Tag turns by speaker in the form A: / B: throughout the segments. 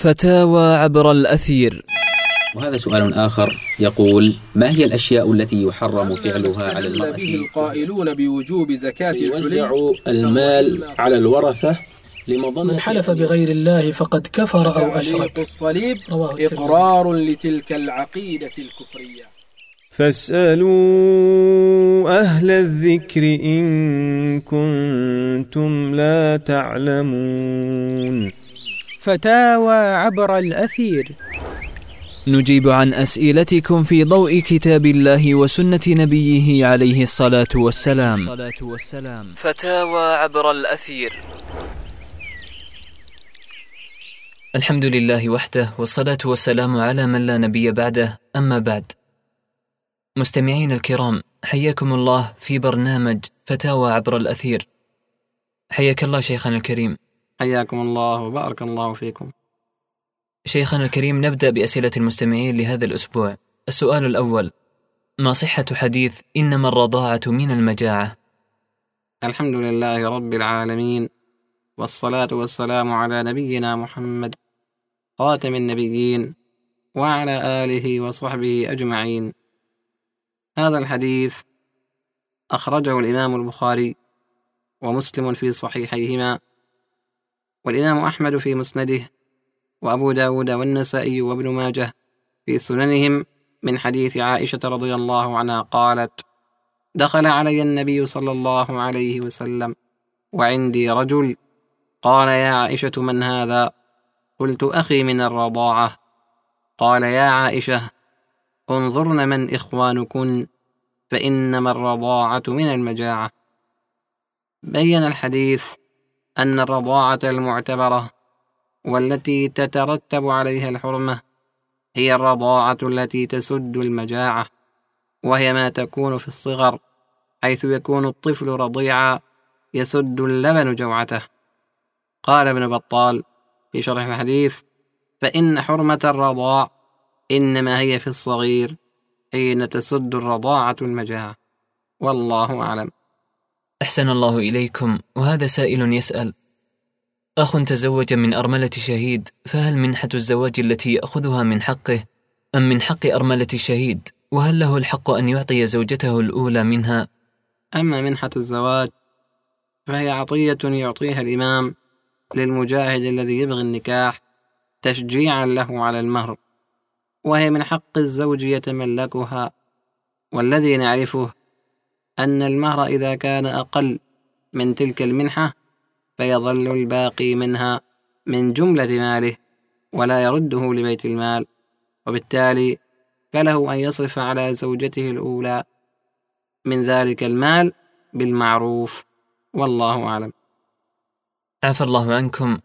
A: فتاوى عبر الأثير.
B: وهذا سؤال آخر يقول: ما هي الأشياء التي يحرم فعلها على المرأة؟
C: به القائلون بوجوب زكاة
D: يوزع المال على الورثة
E: من حلف بغير الله فقد كفر أو أشرك.
C: الصليب إقرار لتلك العقيدة الكفرية.
F: فاسألوا أهل الذكر إن كنتم لا تعلمون.
G: فتاوى عبر الأثير.
A: نجيب عن أسئلتكم في ضوء كتاب الله وسنة نبيه عليه الصلاة والسلام. فتاوى عبر الأثير. الحمد لله وحده، والصلاة والسلام على من لا نبي بعده، أما بعد. مستمعين الكرام، حياكم الله في برنامج فتاوى عبر الأثير. حياك الله شيخنا الكريم.
H: حياكم الله وبارك الله فيكم.
A: شيخنا الكريم، نبدأ بأسئلة المستمعين لهذا الأسبوع. السؤال الأول: ما صحة حديث إنما الرضاعة من المجاعة؟
H: الحمد لله رب العالمين، والصلاة والسلام على نبينا محمد خاتم النبيين وعلى آله وصحبه أجمعين. هذا الحديث أخرجه الإمام البخاري ومسلم في صحيحيهما، والإمام أحمد في مسنده، وأبو داود والنسائي وابن ماجه في سننهم، من حديث عائشة رضي الله عنها قالت: دخل علي النبي صلى الله عليه وسلم وعندي رجل، قال: يا عائشة من هذا؟ قلت: أخي من الرضاعة. قال: يا عائشة، انظرن من إخوانكن، فإنما الرضاعة من المجاعة. بين الحديث أن الرضاعة المعتبرة والتي تترتب عليها الحرمة هي الرضاعة التي تسد المجاعة، وهي ما تكون في الصغر، حيث يكون الطفل رضيعا يسد اللبن جوعته. قال ابن بطال في شرح الحديث: فإن حرمة الرضاع إنما هي في الصغير حين تسد الرضاعة المجاعة، والله أعلم.
A: أحسن الله إليكم. وهذا سائل يسأل: أخ تزوج من أرملة شهيد، فهل منحة الزواج التي يأخذها من حقه أم من حق أرملة الشهيد؟ وهل له الحق أن يعطي زوجته الأولى منها؟
H: أما منحة الزواج فهي عطية يعطيها الإمام للمجاهد الذي يبغي النكاح تشجيعا له على المهر، وهي من حق الزوج يتملكها. والذي نعرفه أن المهر إذا كان أقل من تلك المنحة فيظل الباقي منها من جملة ماله ولا يرده لبيت المال، وبالتالي فله أن يصرف على زوجته الأولى من ذلك المال بالمعروف، والله أعلم.
A: عفى الله عنكم.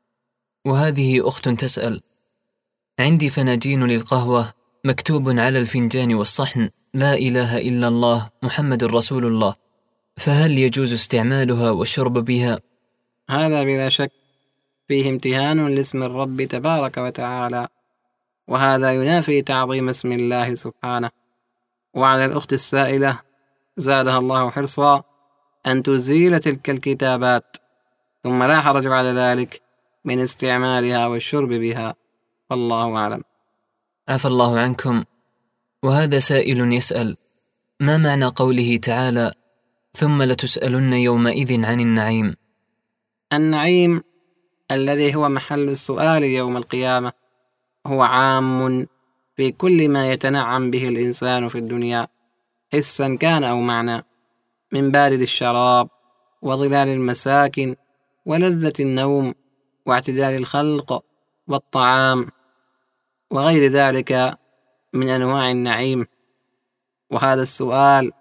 A: وهذه أخت تسأل: عندي فناجين للقهوة مكتوب على الفنجان والصحن لا إله إلا الله محمد رسول الله، فهل يجوز استعمالها والشرب بها؟
H: هذا بلا شك فيه امتهان لاسم الرب تبارك وتعالى، وهذا ينافي تعظيم اسم الله سبحانه. وعلى الأخت السائلة زادها الله حرصا أن تزيل تلك الكتابات، ثم لا حرج بعد ذلك من استعمالها والشرب بها، والله أعلم.
A: عفى الله عنكم. وهذا سائل يسأل: ما معنى قوله تعالى: ثم لتسألن يومئذ عن النعيم؟
H: النعيم الذي هو محل السؤال يوم القيامة هو عام في كل ما يتنعم به الإنسان في الدنيا، حسا كان أو معنى، من بارد الشراب وظلال المساكن ولذة النوم واعتدال الخلق والطعام وغير ذلك من أنواع النعيم. وهذا السؤال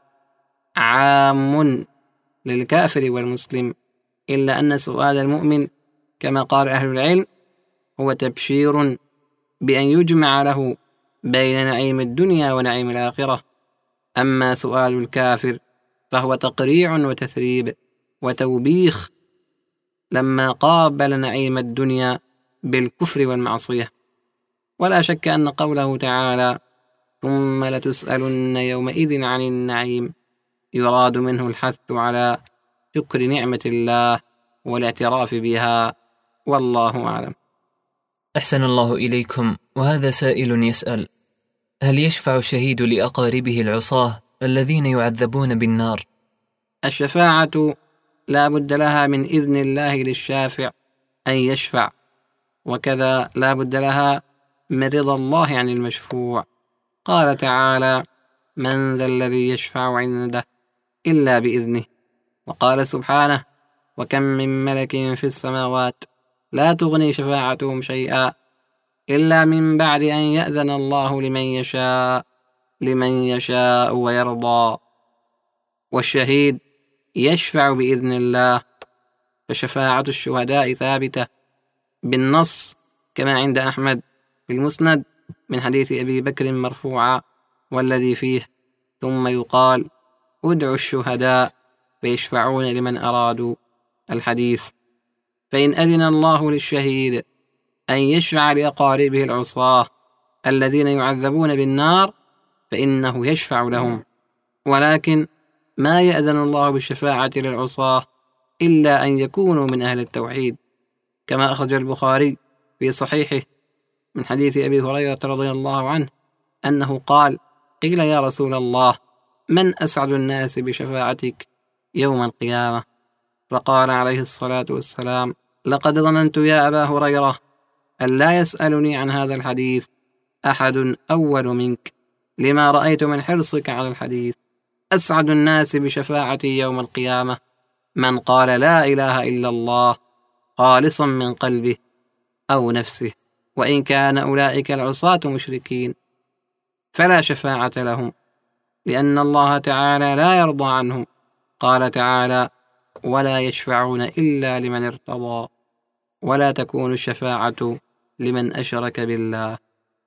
H: عام للكافر والمسلم، إلا أن سؤال المؤمن كما قال أهل العلم هو تبشير بأن يجمع له بين نعيم الدنيا ونعيم الآخرة. أما سؤال الكافر فهو تقريع وتثريب وتوبيخ لما قابل نعيم الدنيا بالكفر والمعصية. ولا شك أن قوله تعالى: ثم لتسألن يومئذ عن النعيم يراد منه الحث على شكر نعمة الله والاعتراف بها، والله أعلم.
A: أحسن الله إليكم. وهذا سائل يسأل: هل يشفع الشهيد لأقاربه العصاة الذين يعذبون بالنار؟
H: الشفاعة لا بد لها من إذن الله للشافع أن يشفع، وكذا لا بد لها من رضا الله عن المشفوع. قال تعالى: من ذا الذي يشفع عنده إلا بإذنه. وقال سبحانه: وكم من ملك في السماوات لا تغني شفاعتهم شيئا إلا من بعد أن يأذن الله لمن يشاء ويرضى. والشهيد يشفع بإذن الله، فشفاعة الشهداء ثابتة بالنص كما عند أحمد في المسند من حديث أبي بكر مرفوعا، والذي فيه: ثم يقال ادعوا الشهداء فيشفعون لمن أرادوا، الحديث. فإن أذن الله للشهيد أن يشفع لأقاربه العصاة الذين يعذبون بالنار فإنه يشفع لهم، ولكن ما يأذن الله بالشفاعة للعصاة إلا أن يكونوا من أهل التوحيد، كما أخرج البخاري في صحيحه من حديث أبي هريرة رضي الله عنه أنه قال: قيل يا رسول الله من أسعد الناس بشفاعتك يوم القيامة؟ فقال عليه الصلاة والسلام: لقد ظننت يا أبا هريرة أن لا يسألني عن هذا الحديث أحد أول منك، لما رأيت من حرصك على الحديث. أسعد الناس بشفاعتي يوم القيامة من قال لا إله إلا الله خالصا من قلبه أو نفسه، وإن كان أولئك العصاة مشركين فلا شفاعة لهم، لأن الله تعالى لا يرضى عنهم. قال تعالى: ولا يشفعون إلا لمن ارتضى، ولا تكون الشفاعة لمن أشرك بالله.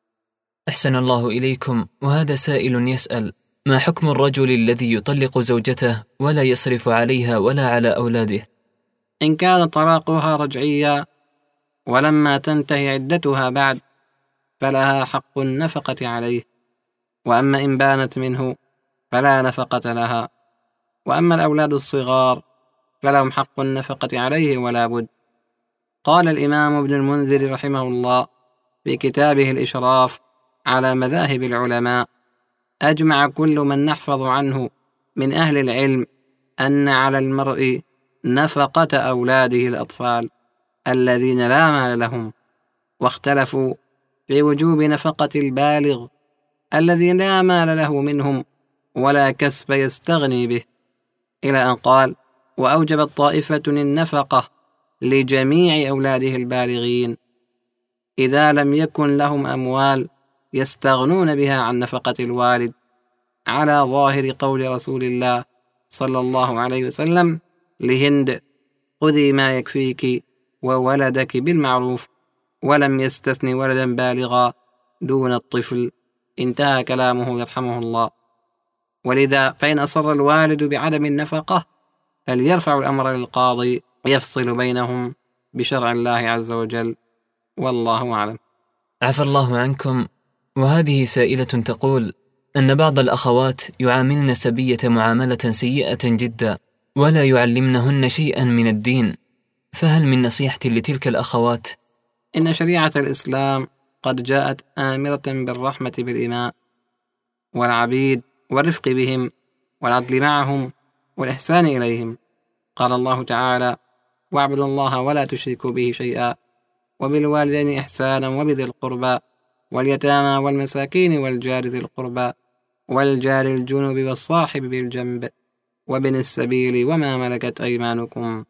A: أحسن الله إليكم. وهذا سائل يسأل: ما حكم الرجل الذي يطلق زوجته ولا يصرف عليها ولا على أولاده؟
H: إن كان طلاقها رجعيا ولما تنتهي عدتها بعد فلها حق النفقة عليه، وأما إن بانت منه فلا نفقة لها. وأما الأولاد الصغار فلهم حق النفقة عليه ولا بد. قال الإمام ابن المنذر رحمه الله في كتابه الإشراف على مذاهب العلماء: أجمع كل من نحفظ عنه من أهل العلم أن على المرء نفقة أولاده الأطفال الذين لا مال لهم، واختلفوا في وجوب نفقة البالغ الذي لا مال له منهم ولا كسب يستغني به، إلى أن قال: وأوجبت طائفة النفقة لجميع أولاده البالغين إذا لم يكن لهم أموال يستغنون بها عن نفقة الوالد، على ظاهر قول رسول الله صلى الله عليه وسلم لهند: خذي ما يكفيك وولدك بالمعروف، ولم يستثن ولدا بالغا دون الطفل. انتهى كلامه يرحمه الله. ولذا فإن أصر الوالد بعدم النفقة فليرفع الأمر للقاضي يفصل بينهم بشرع الله عز وجل، والله أعلم.
A: عفى الله عنكم. وهذه سائلة تقول أن بعض الأخوات يعاملن السبية معاملة سيئة جدا ولا يعلمنهن شيئا من الدين، فهل من نصيحة لتلك الأخوات؟
H: إن شريعة الإسلام قد جاءت آمرة بالرحمة بالإماء والعبيد والرفق بهم والعدل معهم والإحسان إليهم. قال الله تعالى: واعبدوا الله ولا تشركوا به شيئا وبالوالدين إحسانا وبذي القربى واليتامى والمساكين والجار ذي القربى والجار الجنب والصاحب بالجنب وابن السبيل وما ملكت أيمانكم.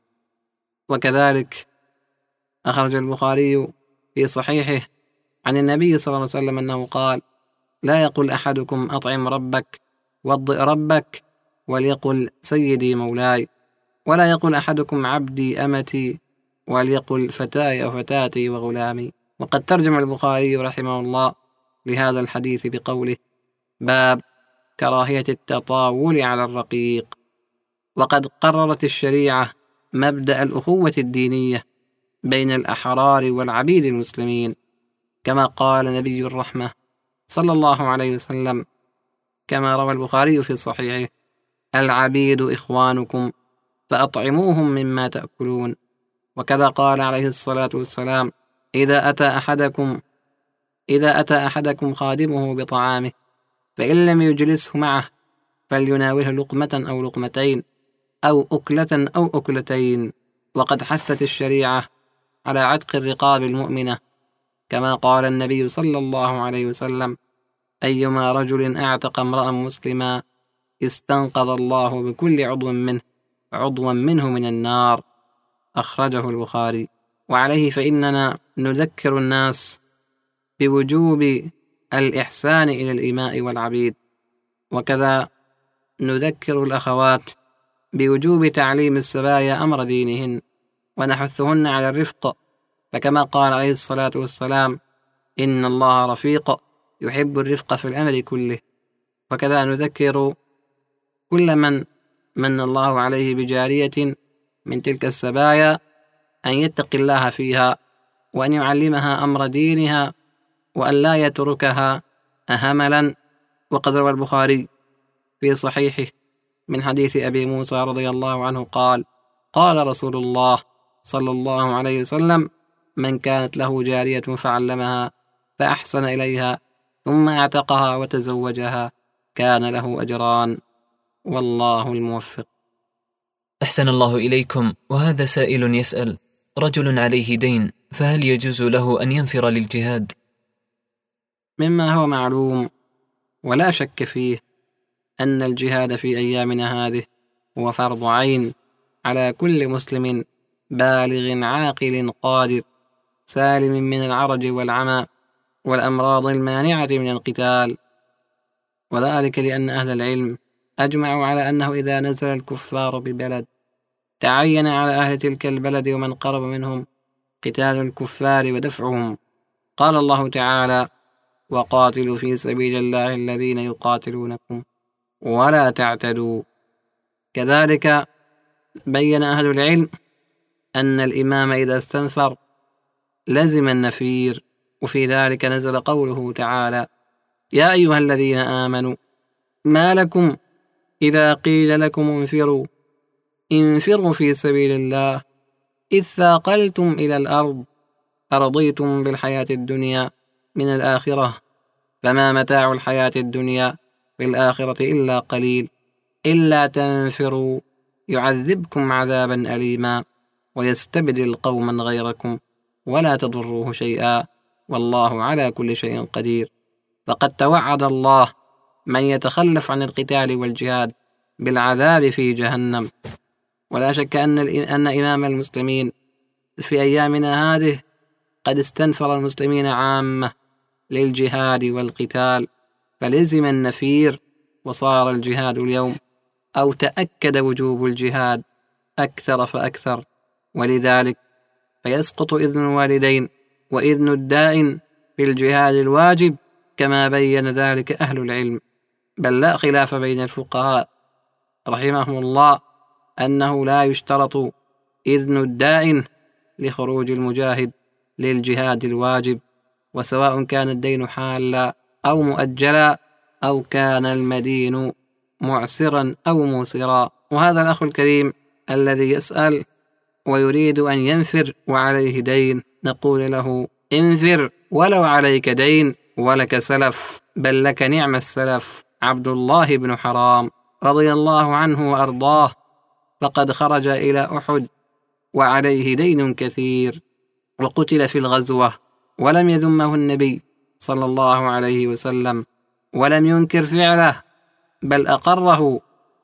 H: وكذلك أخرج البخاري في صحيحه عن النبي صلى الله عليه وسلم أنه قال: لا يقل أحدكم أطعم ربك وضئ ربك، وليقل سيدي مولاي، ولا يقل أحدكم عبدي أمتي، وليقل فتاي أو فتاتي وغلامي. وقد ترجم البخاري رحمه الله لهذا الحديث بقوله: باب كراهية التطاول على الرقيق. وقد قررت الشريعة مبدأ الأخوة الدينية بين الأحرار والعبيد المسلمين، كما قال نبي الرحمة صلى الله عليه وسلم كما روى البخاري في صحيحه: العبيد إخوانكم فأطعموهم مما تأكلون. وكذا قال عليه الصلاة والسلام إذا أتى أحدكم خادمه بطعامه فإن لم يجلسه معه فليناوله لقمة أو لقمتين أو أكلة أو أكلتين. وقد حثت الشريعة على عتق الرقاب المؤمنة، كما قال النبي صلى الله عليه وسلم: أيما رجل أعتق امرأ مسلما استنقذ الله بكل عضوا منه من النار. أخرجه البخاري. وعليه فإننا نذكر الناس بوجوب الإحسان إلى الإماء والعبيد، وكذا نذكر الأخوات بوجوب تعليم السبايا أمر دينهن ونحثهن على الرفق، فكما قال عليه الصلاة والسلام: إن الله رفيق يحب الرفق في الأمر كله. وكذا نذكر كل من الله عليه بجارية من تلك السبايا أن يتقي الله فيها، وأن يعلمها أمر دينها، وأن لا يتركها هملا. وقد روى البخاري في صحيحه من حديث أبي موسى رضي الله عنه قال: قال رسول الله صلى الله عليه وسلم: من كانت له جارية فعلمها فأحسن إليها ثم اعتقها وتزوجها كان له أجران، والله الموفق.
A: أحسن الله إليكم. وهذا سائل يسأل: رجل عليه دين، فهل يجوز له أن ينفر للجهاد؟
H: مما هو معلوم ولا شك فيه أن الجهاد في أيامنا هذه هو فرض عين على كل مسلم بالغ عاقل قادر سالم من العرج والعمى والأمراض المانعة من القتال، وذلك لأن أهل العلم أجمعوا على أنه إذا نزل الكفار ببلد تعين على أهل تلك البلد ومن قرب منهم قتال الكفار ودفعهم. قال الله تعالى: وقاتلوا في سبيل الله الذين يقاتلونكم ولا تعتدوا. كذلك بين أهل العلم أن الإمام إذا استنفر لزم النفير، وفي ذلك نزل قوله تعالى: يا أيها الذين آمنوا ما لكم إذا قيل لكم انفروا في سبيل الله إذ ثاقلتم إلى الأرض أرضيتم بالحياة الدنيا من الآخرة فما متاع الحياة الدنيا في الآخرة إلا قليل إلا تنفروا يعذبكم عذابا أليما ويستبدل قوما غيركم ولا تضروه شيئا والله على كل شيء قدير. فقد توعد الله من يتخلف عن القتال والجهاد بالعذاب في جهنم. ولا شك أن إمام المسلمين في أيامنا هذه قد استنفر المسلمين عامة للجهاد والقتال، فلزم النفير وصار الجهاد اليوم أو تأكد وجوب الجهاد أكثر فأكثر، ولذلك فيسقط إذن الوالدين وإذن الدائن في الجهاد الواجب كما بين ذلك أهل العلم. بل لا خلاف بين الفقهاء رحمهم الله أنه لا يشترط إذن الدائن لخروج المجاهد للجهاد الواجب، وسواء كان الدين حالا أو مؤجلا أو كان المدين معسرا أو موسرا. وهذا الأخ الكريم الذي يسأل ويريد أن ينفر وعليه دين، نقول له: انفر ولو عليك دين ولك سلف، بل لك نعم السلف عبد الله بن حرام رضي الله عنه وأرضاه، فقد خرج إلى أحد وعليه دين كثير وقتل في الغزوة، ولم يذمه النبي صلى الله عليه وسلم ولم ينكر فعله، بل أقره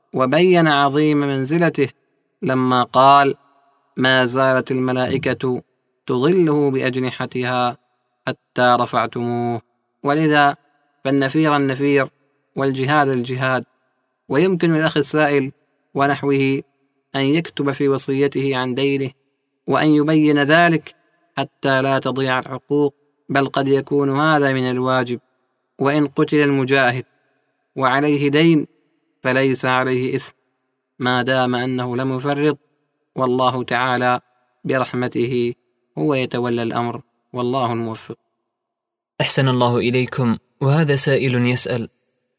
H: وبين عظيم منزلته لما قال: ما زالت الملائكة تظله بأجنحتها حتى رفعتموه. ولذا فالنفير النفير والجهاد الجهاد. ويمكن للأخ السائل ونحوه أن يكتب في وصيته عن دينه وأن يبين ذلك حتى لا تضيع الحقوق، بل قد يكون هذا من الواجب. وإن قتل المجاهد وعليه دين فليس عليه إثم ما دام أنه لم يفرط، والله تعالى برحمته هو يتولى الأمر، والله الموفق.
A: أحسن الله إليكم. وهذا سائل يسأل: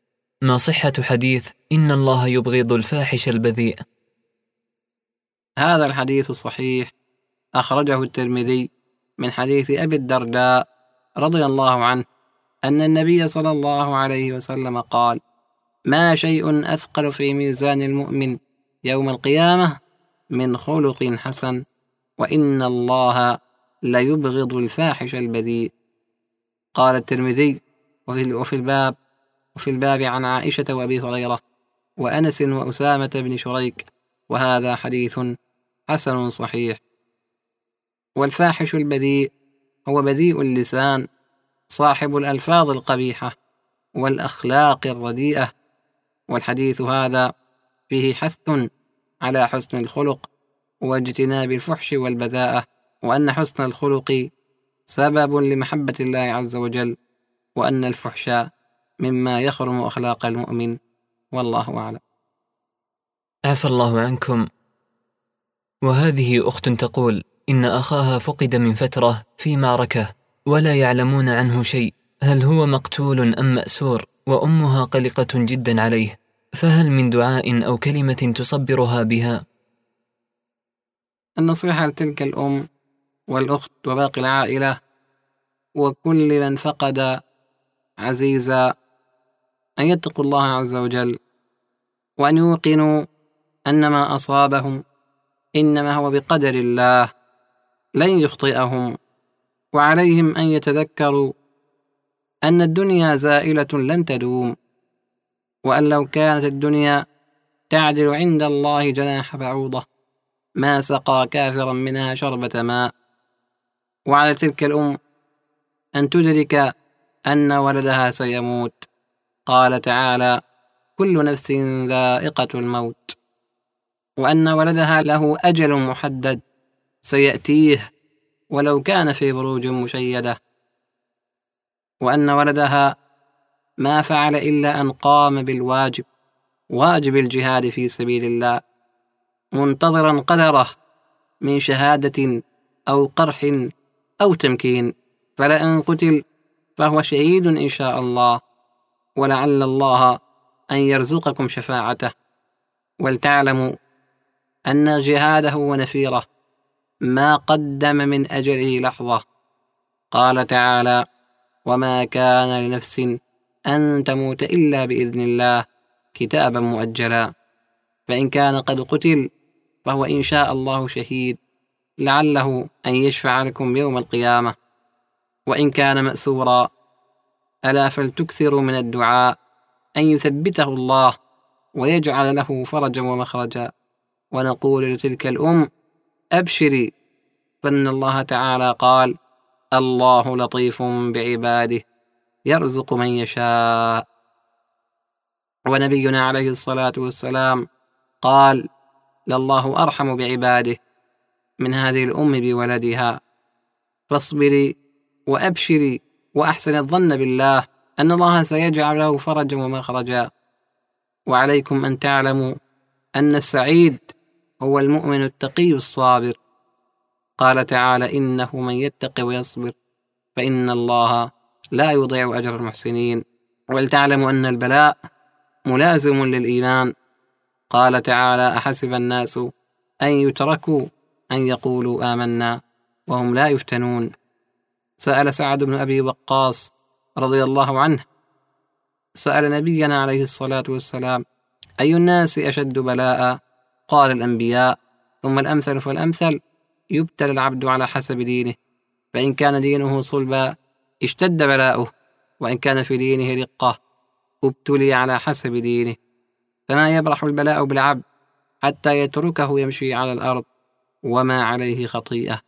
A: ما صحة حديث إن الله يبغض الفاحش البذيء؟
H: هذا الحديث صحيح، أخرجه الترمذي من حديث أبي الدرداء رضي الله عنه أن النبي صلى الله عليه وسلم قال: ما شيء أثقل في ميزان المؤمن يوم القيامة من خلق حسن، وإن الله ليبغض الفاحش البذيء. قال الترمذي: وفي الباب عن عائشة وأبي هريرة وأنس وأسامة بن شريك، وهذا حديث حسن صحيح. والفاحش البذيء هو بذيء اللسان، صاحب الألفاظ القبيحة والأخلاق الرديئة. والحديث هذا فيه حث على حسن الخلق واجتناب الفحش والبذاءة، وأن حسن الخلق سبب لمحبة الله عز وجل، وأن الفحش مما يخرم أخلاق المؤمن، والله أعلم.
A: عفى الله عنكم. وهذه أخت تقول إن أخاها فقد من فترة في معركة ولا يعلمون عنه شيء، هل هو مقتول أم مأسور؟ وأمها قلقة جدا عليه، فهل من دعاء أو كلمة تصبرها بها؟
H: النصيحة لتلك الأم والأخت وباقي العائلة وكل من فقد عزيزا أن يتقوا الله عز وجل، وأن يوقنوا أن ما أصابهم إنما هو بقدر الله لن يخطئهم، وعليهم أن يتذكروا أن الدنيا زائلة لن تدوم، وأن لو كانت الدنيا تعدل عند الله جناح بعوضة ما سقى كافرا منها شربة ماء. وعلى تلك الأم أن تدرك أن ولدها سيموت. قال تعالى: كل نفس ذائقة الموت، وأن ولدها له أجل محدد سيأتيه ولو كان في بروج مشيدة، وأن ولدها ما فعل إلا أن قام بالواجب، واجب الجهاد في سبيل الله، منتظرا قدره من شهادة أو قرح أو تمكين، فلئن قتل فهو شهيد إن شاء الله، ولعل الله أن يرزقكم شفاعته. ولتعلموا أن جهاده ونفيره ما قدم من أجله لحظة. قال تعالى: وما كان لنفس أن تموت إلا بإذن الله كتابا مؤجلا، فإن كان قد قتل فهو إن شاء الله شهيد، لعله أن يشفع لكم يوم القيامة. وإن كان مأسورا ألا فلتكثروا من الدعاء أن يثبته الله ويجعل له فرجا ومخرجا. ونقول لتلك الأم: أبشري، فإن الله تعالى قال: الله لطيف بعباده يرزق من يشاء. ونبينا عليه الصلاة والسلام قال: لله أرحم بعباده من هذه الأم بولدها. فاصبري وأبشري وأحسن الظن بالله أن الله سيجعل له فرجا ومخرجا. وعليكم أن تعلموا أن السعيد هو المؤمن التقي الصابر. قال تعالى: إنه من يتق ويصبر فإن الله لا يضيع أجر المحسنين. ولتعلموا أن البلاء ملازم للإيمان. قال تعالى: أحسب الناس أن يتركوا أن يقولوا آمنا وهم لا يفتنون. سأل سعد بن أبي وقاص رضي الله عنه سأل نبينا عليه الصلاة والسلام: أي الناس أشد بلاء؟ قال: الأنبياء، ثم الأمثل فالأمثل، يبتلى العبد على حسب دينه، فإن كان دينه صلبا اشتد بلاؤه، وإن كان في دينه رقة ابتلي على حسب دينه. فما يبرح البلاء بالعبد حتى يتركه يمشي على الأرض وما عليه خطيئة.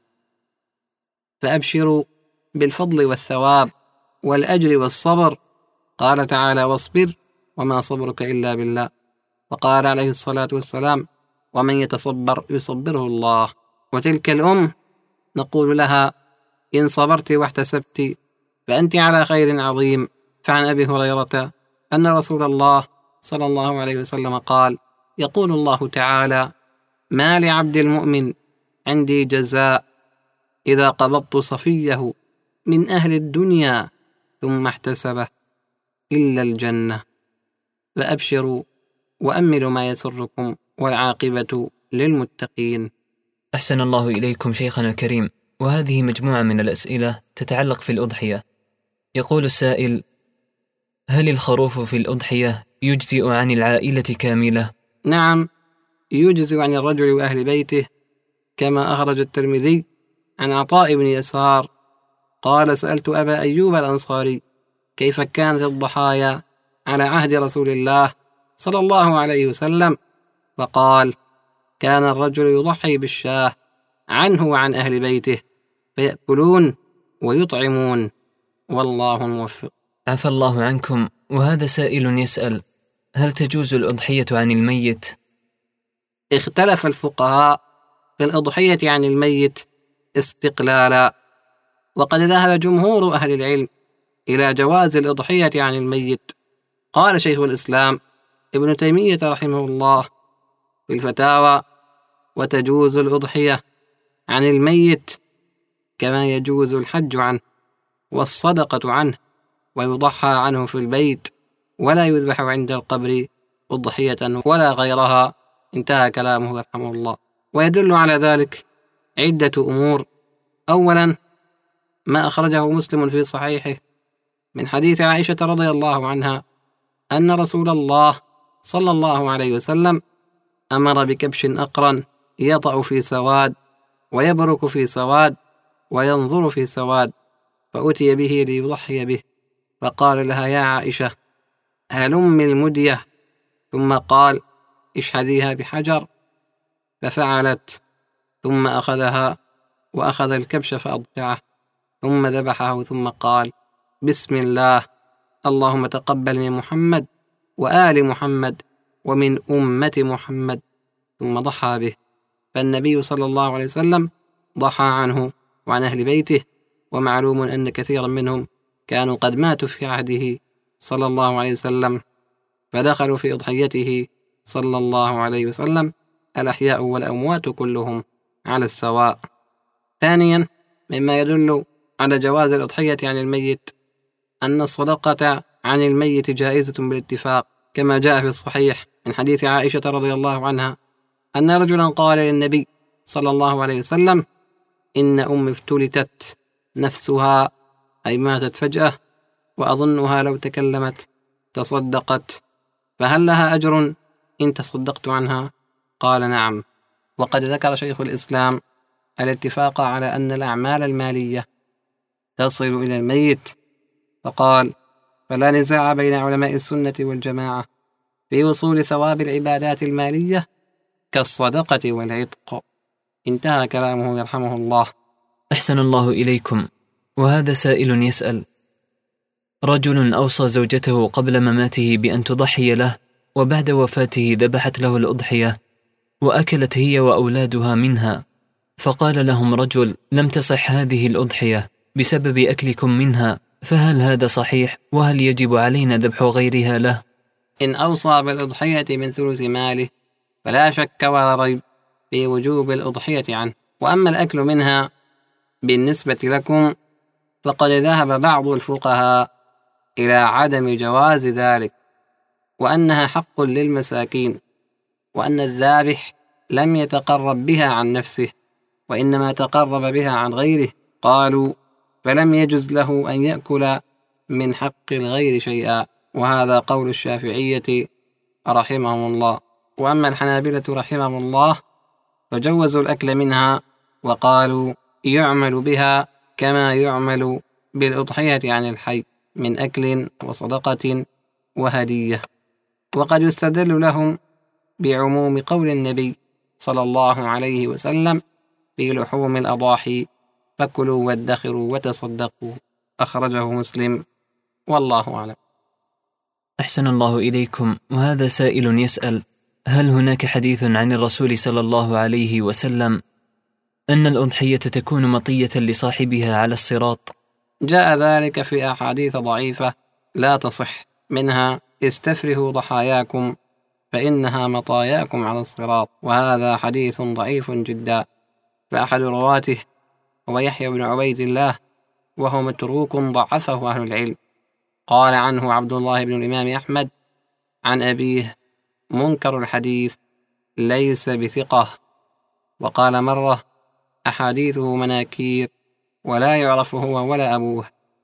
H: فأبشروا بالفضل والثواب والأجر والصبر. قال تعالى: واصبر وما صبرك إلا بالله. وقال عليه الصلاة والسلام: ومن يتصبر يصبره الله. وتلك الأم نقول لها: إن صبرت واحتسبت فأنت على خير عظيم. فعن أبي هريرة أن رسول الله صلى الله عليه وسلم قال: يقول الله تعالى: ما لعبد المؤمن عندي جزاء إذا قبضت صفيه من أهل الدنيا ثم احتسبه إلا الجنة. فأبشروا وأملوا ما يسركم، والعاقبة للمتقين.
A: أحسن الله إليكم شيخنا الكريم. وهذه مجموعة من الأسئلة تتعلق في الأضحية. يقول السائل: هل الخروف في الأضحية يجزئ عن العائلة كاملة؟
H: نعم، يجزئ عن الرجل وأهل بيته، كما أخرج الترمذي عن عطاء بن يسار قال: سألت أبا أيوب الأنصاري كيف كانت الضحايا على عهد رسول الله صلى الله عليه وسلم، فقال: كان الرجل يضحي بالشاه عنه وعن أهل بيته فيأكلون ويطعمون، والله الموفق.
A: عفى الله عنكم. وهذا سائل يسأل: هل تجوز الأضحية عن الميت؟
H: اختلف الفقهاء في الأضحية عن الميت استقلالا، وقد ذهب جمهور أهل العلم إلى جواز الأضحية عن الميت. قال شيخ الإسلام ابن تيمية رحمه الله في الفتاوى: وتجوز الأضحية عن الميت كما يجوز الحج عنه والصدقة عنه، ويضحى عنه في البيت ولا يذبح عند القبر أضحية ولا غيرها. انتهى كلامه رحمه الله. ويدل على ذلك عدة أمور. أولا، ما أخرجه مسلم في صحيحه من حديث عائشة رضي الله عنها أن رسول الله صلى الله عليه وسلم أمر بكبش أقرن يطأ في سواد ويبرك في سواد وينظر في سواد، فأتي به ليضحي به، فقال لها: يا عائشة هلم المدية، ثم قال: اشحذيها بحجر، ففعلت، ثم أخذها وأخذ الكبش فأضجعه، ثم ذبحه، ثم قال: بسم الله، اللهم تقبل من محمد وآل محمد ومن أمة محمد، ثم ضحى به. فالنبي صلى الله عليه وسلم ضحى عنه وعن أهل بيته، ومعلوم أن كثيرا منهم كانوا قد ماتوا في عهده صلى الله عليه وسلم، فدخلوا في أضحيته صلى الله عليه وسلم الأحياء والأموات كلهم على السواء. ثانيا، مما يدل على جواز الأضحية عن الميت أن الصدقة عن الميت جائزة بالاتفاق، كما جاء في الصحيح من حديث عائشة رضي الله عنها أن رجلا قال للنبي صلى الله عليه وسلم: إن أمي افتلتت نفسها، أي ماتت فجأة، وأظنها لو تكلمت تصدقت، فهل لها أجر إن تصدقت عنها؟ قال: نعم. وقد ذكر شيخ الإسلام الاتفاق على أن الأعمال المالية تصل إلى الميت، فقال: فلا نزاع بين علماء السنة والجماعة في وصول ثواب العبادات المالية كالصدقة والعتق. انتهى كلامه يرحمه الله.
A: أحسن الله إليكم. وهذا سائل يسأل: رجل أوصى زوجته قبل مماته بأن تضحي له، وبعد وفاته ذبحت له الأضحية وأكلت هي وأولادها منها، فقال لهم رجل: لم تصح هذه الأضحية بسبب أكلكم منها، فهل هذا صحيح؟ وهل يجب علينا ذبح غيرها له؟
H: إن أوصى بالأضحية من ثلث ماله فلا شك ولا ريب في وجوب الأضحية عنه. وأما الأكل منها بالنسبة لكم فقد ذهب بعض الفقهاء إلى عدم جواز ذلك، وأنها حق للمساكين، وأن الذابح لم يتقرب بها عن نفسه وإنما تقرب بها عن غيره. قالوا: فلم يجز له أن يأكل من حق الغير شيئا، وهذا قول الشافعية رحمهم الله. وأما الحنابلة رحمهم الله فجوزوا الأكل منها، وقالوا: يعمل بها كما يعمل بالأضحية عن الحي من أكل وصدقة وهدية. وقد يستدل لهم بعموم قول النبي صلى الله عليه وسلم في لحوم الأضاحي: فكلوا وادخروا وتصدقوا. أخرجه مسلم، والله أعلم.
A: أحسن الله إليكم. وهذا سائل يسأل: هل هناك حديث عن الرسول صلى الله عليه وسلم أن الأضحية تكون مطية لصاحبها على الصراط؟
H: جاء ذلك في أحاديث ضعيفة لا تصح، منها: استفرهوا ضحاياكم فإنها مطاياكم على الصراط، وهذا حديث ضعيف جدا. فأحد رواته هو يحيى بن عبيد الله، وهو متروك ضعفه أهل العلم. قال عنه عبد الله بن الإمام أحمد عن أبيه: منكر الحديث، ليس بثقة. وقال مرة: أحاديثه مناكير ولا يعرف هو ولا أبوه.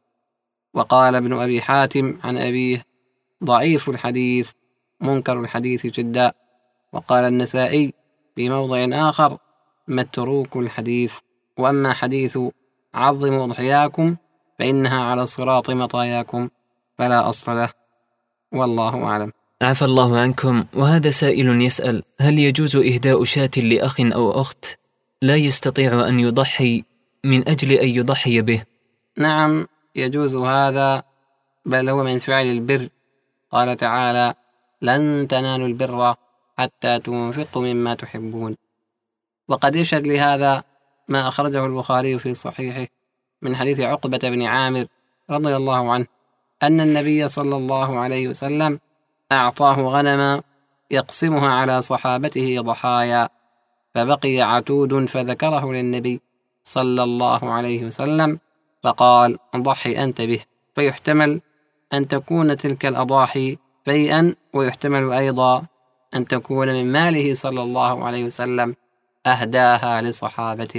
H: وقال ابن أبي حاتم عن أبيه: ضعيف الحديث منكر الحديث جدا. وقال النسائي في موضع آخر: متروك الحديث. وأما حديث عظموا أضحياكم فإنها على الصراط مطاياكم فلا أصل له، والله أعلم.
A: عفى الله عنكم. وهذا سائل يسأل: هل يجوز إهداء شاة لأخ أو أخت لا يستطيع أن يضحي من أجل أن يضحي به؟
H: نعم، يجوز هذا، بل هو من فعل البر. قال تعالى: لن تنالوا البر حتى تنفقوا مما تحبون. وقد يشهد لهذا ما أخرجه البخاري في صحيحه من حديث عقبة بن عامر رضي الله عنه أن النبي صلى الله عليه وسلم أعطاه غنما يقسمها على صحابته ضحايا، فبقي عتود فذكره للنبي صلى الله عليه وسلم فقال: ضحي أنت به. فيحتمل أن تكون تلك الأضاحي فيئا، ويحتمل أيضا أن تكون من ماله صلى الله عليه وسلم أهداها لصحابته،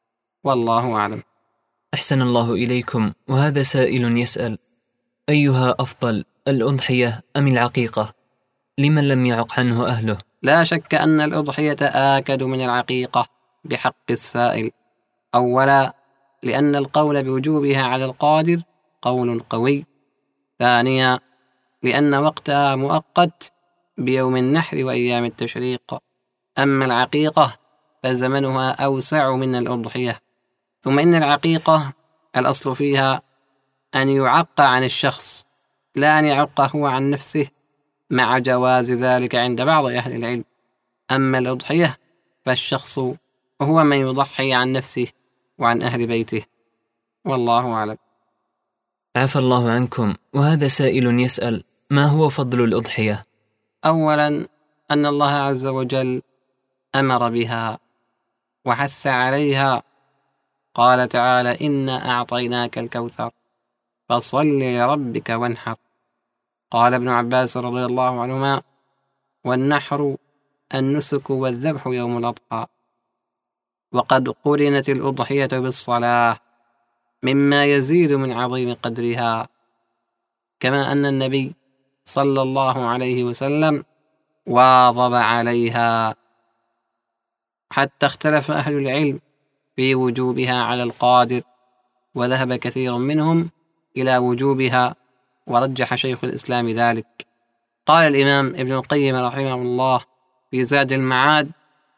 H: والله أعلم.
A: أحسن الله إليكم. وهذا سائل يسأل: أيها أفضل، الأضحية أم العقيقة لمن لم يعق عنه أهله؟
H: لا شك أن الأضحية آكد من العقيقة بحق السائل. أولا، لأن القول بوجوبها على القادر قول قوي. ثانيا، لأن وقتها مؤقت بيوم النحر وأيام التشريق. أما العقيقة فزمنها أوسع من الأضحية. ثم إن العقيقة الأصل فيها أن يعق عن الشخص، لا أن يعق هو عن نفسه، مع جواز ذلك عند بعض أهل العلم. أما الأضحية فالشخص هو من يضحي عن نفسه وعن أهل بيته، والله أعلم.
A: عفى الله عنكم. وهذا سائل يسأل: ما هو فضل الأضحية؟
H: أولا، أن الله عز وجل أمر بها وحث عليها. قال تعالى: إنا أعطيناك الكوثر فصل لربك وانحر. قال ابن عباس رضي الله عنهما: والنحر النسك والذبح يوم الأضحى. وقد قرنت الأضحية بالصلاة مما يزيد من عظيم قدرها، كما أن النبي صلى الله عليه وسلم واظب عليها، حتى اختلف أهل العلم في وجوبها على القادر، وذهب كثير منهم إلى وجوبها، ورجح شيخ الإسلام ذلك. قال الإمام ابن القيم رحمه الله في زاد المعاد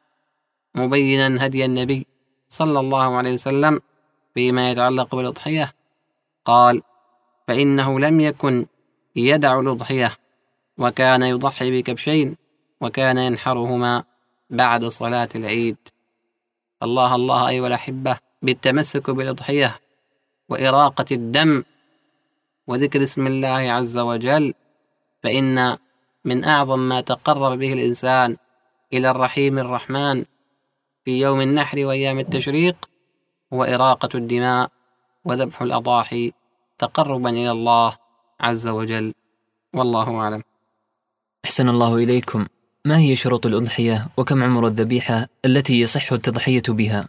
H: مبينا هدي النبي صلى الله عليه وسلم فيما يتعلق بالأضحية، قال: فإنه لم يكن يدع الأضحية، وكان يضحي بكبشين، وكان ينحرهما بعد صلاة العيد. الله الله أيها الأحبة بالتمسك بالأضحية وإراقة الدم وذكر اسم الله عز وجل، فإن من أعظم ما تقرب به الإنسان إلى الرحيم الرحمن في يوم النحر وأيام التشريق هو إراقة الدماء وذبح الأضاحي تقربا إلى الله عز وجل، والله أعلم.
A: أحسن الله إليكم. ما هي شروط الأضحية، وكم عمر الذبيحة التي يصح التضحية بها؟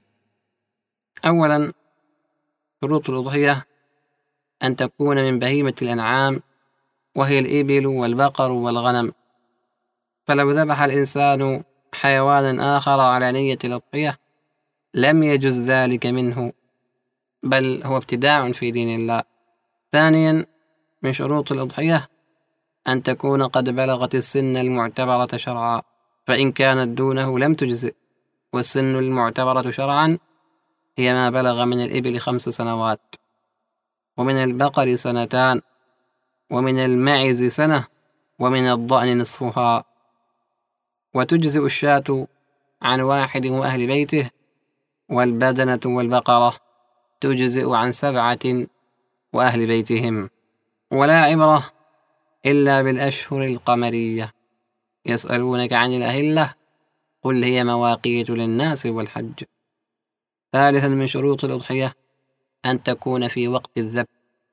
H: أولا، شروط الأضحية أن تكون من بهيمة الأنعام، وهي الإبل والبقر والغنم. فلو ذبح الإنسان حيوانا آخر على نية الأضحية لم يجز ذلك منه، بل هو ابتداع في دين الله. ثانيا، من شروط الأضحية أن تكون قد بلغت السن المعتبرة شرعا، فإن كانت دونه لم تجزئ. والسن المعتبرة شرعا هي ما بلغ من الإبل 5 سنوات، ومن البقر 2 سنين، ومن المعز 1 سنة، ومن الضأن نصفها. وتجزئ الشاة عن واحد وأهل بيته، والبدنة والبقرة تجزئ عن 7 وأهل بيتهم. ولا عبرة إلا بالأشهر القمرية. يسألونك عن الأهلة قل هي مواقيت للناس والحج. ثالثا، من شروط الأضحية أن تكون في وقت الذبح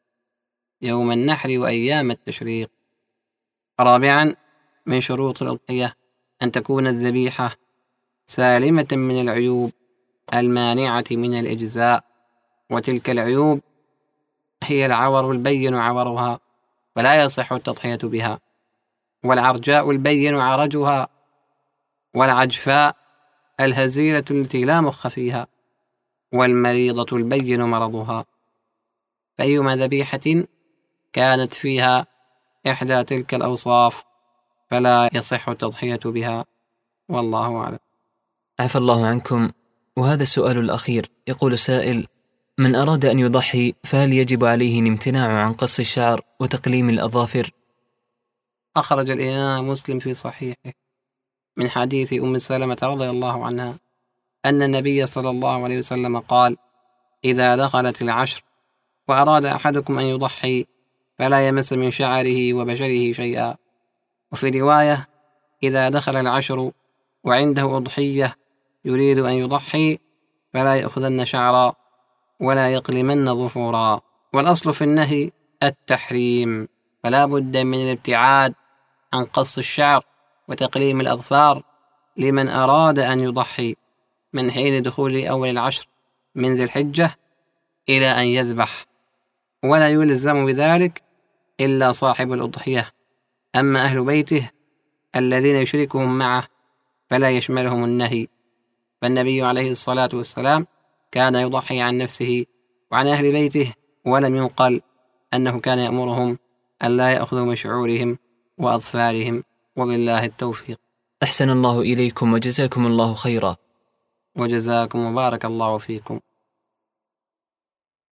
H: يوم النحر وأيام التشريق. رابعا، من شروط الأضحية أن تكون الذبيحة سالمة من العيوب المانعة من الإجزاء، وتلك العيوب هي العور البين عورها فلا يصح التضحية بها، والعرجاء البين عرجها، والعجفاء الهزيلة التي لا مخ فيها، والمريضة البين مرضها. فأيما ذبيحة كانت فيها إحدى تلك الأوصاف فلا يصح التضحية بها، والله أعلم.
A: عفى الله عنكم. وهذا السؤال الأخير، يقول سائل: من أراد أن يضحي فهل يجب عليه الامتناع عن قص الشعر وتقليم الأظافر؟
H: أخرج الإمام مسلم في صحيحه من حديث أم سلمة رضي الله عنها أن النبي صلى الله عليه وسلم قال: إذا دخلت العشر وأراد أحدكم أن يضحي فلا يمس من شعره وبشره شيئا. وفي رواية: إذا دخل العشر وعنده أضحية يريد أن يضحي فلا يأخذن شعرا ولا يقلمن ظفورا. والأصل في النهي التحريم، فلا بد من الابتعاد عن قص الشعر وتقليم الأظفار لمن أراد أن يضحي من حين دخول أول العشر من ذي الحجة إلى أن يذبح، ولا يلزم بذلك إلا صاحب الأضحية. أما أهل بيته الذين يشركهم معه فلا يشملهم النهي، فالنبي عليه الصلاة والسلام كان يضحي عن نفسه وعن أهل بيته، ولم ينقل أنه كان يأمرهم أن لا يأخذوا من شعورهم وأظفارهم، وبالله التوفيق.
A: أحسن الله إليكم وجزاكم الله خيرا.
H: وجزاكم وبارك الله فيكم.